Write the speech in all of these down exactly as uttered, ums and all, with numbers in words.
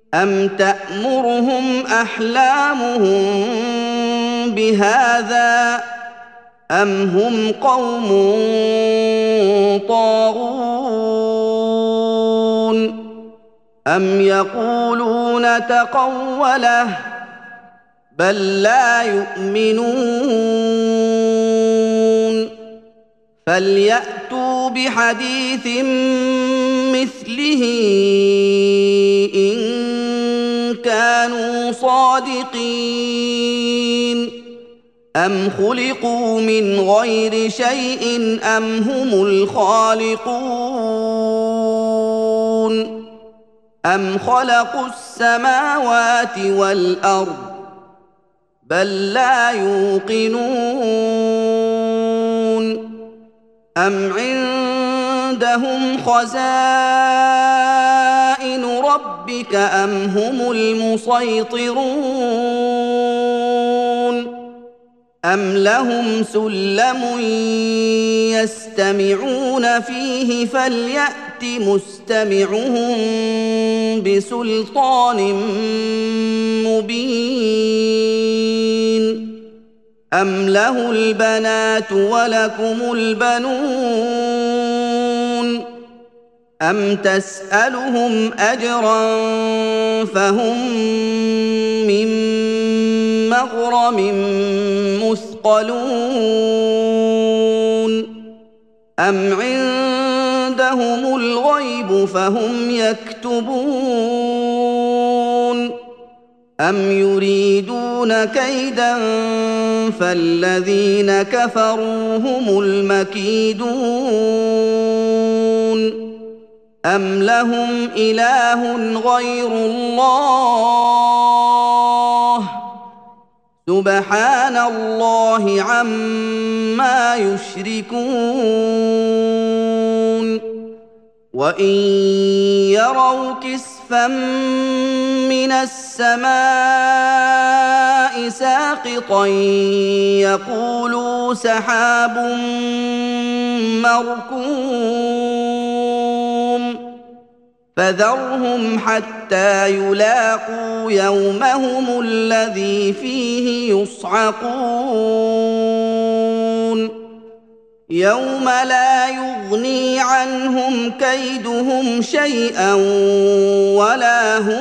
أَمْ تَأْمُرُهُمْ أَحْلَامُهُم بِهَٰذَا أَمْ هُمْ قَوْمٌ طَاغُونَ أَمْ يَقُولُونَ تَقَوَّلَهُ بَل لَّا يُؤْمِنُونَ فَلْيَأْتُوا بِحَدِيثٍ مِّثْلِهِ إِن كَانُوا صَادِقِينَ أَمْ خُلِقُوا مِنْ غَيْرِ شَيْءٍ أَمْ هُمُ الْخَالِقُونَ أَمْ خَلَقُوا السَّمَاوَاتِ وَالْأَرْضَ بَل لَّا يُوقِنُونَ أَمْ عِندَهُمْ خَزَائِنُ رَبِّكَ أَمْ هُمُ الْمُصَيْطِرُونَ أَمْ لَهُمْ سُلَّمٌ يَسْتَمِعُونَ فِيهِ فَلْيَأْتِ مُسْتَمِعُهُم بِسُلْطَانٍ مُّبِينٍ أَمْ لَهُ الْبَنَاتُ وَلَكُمُ الْبَنُونَ أَمْ تَسْأَلُهُمْ أَجْرًا فَهُم مِّن مَّغْرَمٍ مُّثْقَلُونَ أَمْ عِندَهُمُ الْغَيْبُ فَهُمْ يَكْتُبُونَ أَمْ يُرِيدُونَ كَيْدًا فَالَّذِينَ كَفَرُوا هُمُ الْمَكِيدُونَ أَمْ لَهُمْ إِلَٰهٌ غَيْرُ اللَّهِ سُبْحَانَ اللَّهِ عَمَّا يُشْرِكُونَ وَإِن يَرَوْا كِسْفًا مِّنَ السَّمَاءِ سَاقِطًا يَقُولُوا سَحَابٌ مَّرْكُومٌ فَذَرْهُمْ حَتَّىٰ يُلَاقُوا يَوْمَهُمُ الَّذِي فِيهِ يُصْعَقُونَ يَوْمَ لَا يُغْنِي عَنْهُمْ كَيْدُهُمْ شَيْئًا وَلَا هُمْ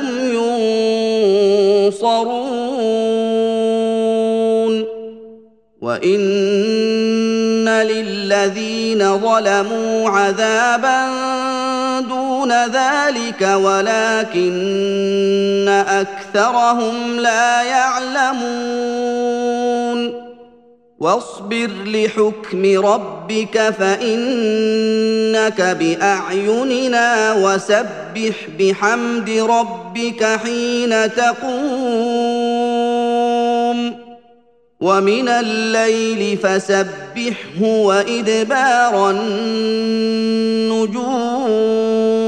يُنصَرُونَ وَإِنَّ لِلَّذِينَ ظَلَمُوا عَذَابًا دُونَ ذَلِكَ وَلَٰكِنَّ أَكْثَرَهُمْ لَا يَعْلَمُونَ وَاصْبِرْ لِحُكْمِ رَبِّكَ فَإِنَّكَ بِأَعْيُنِنَا وَسَبِّحْ بِحَمْدِ رَبِّكَ حِينَ تَقُومُ وَمِنَ اللَّيْلِ فَسَبِّحْهُ وَإِدْبَارَ النُّجُومِ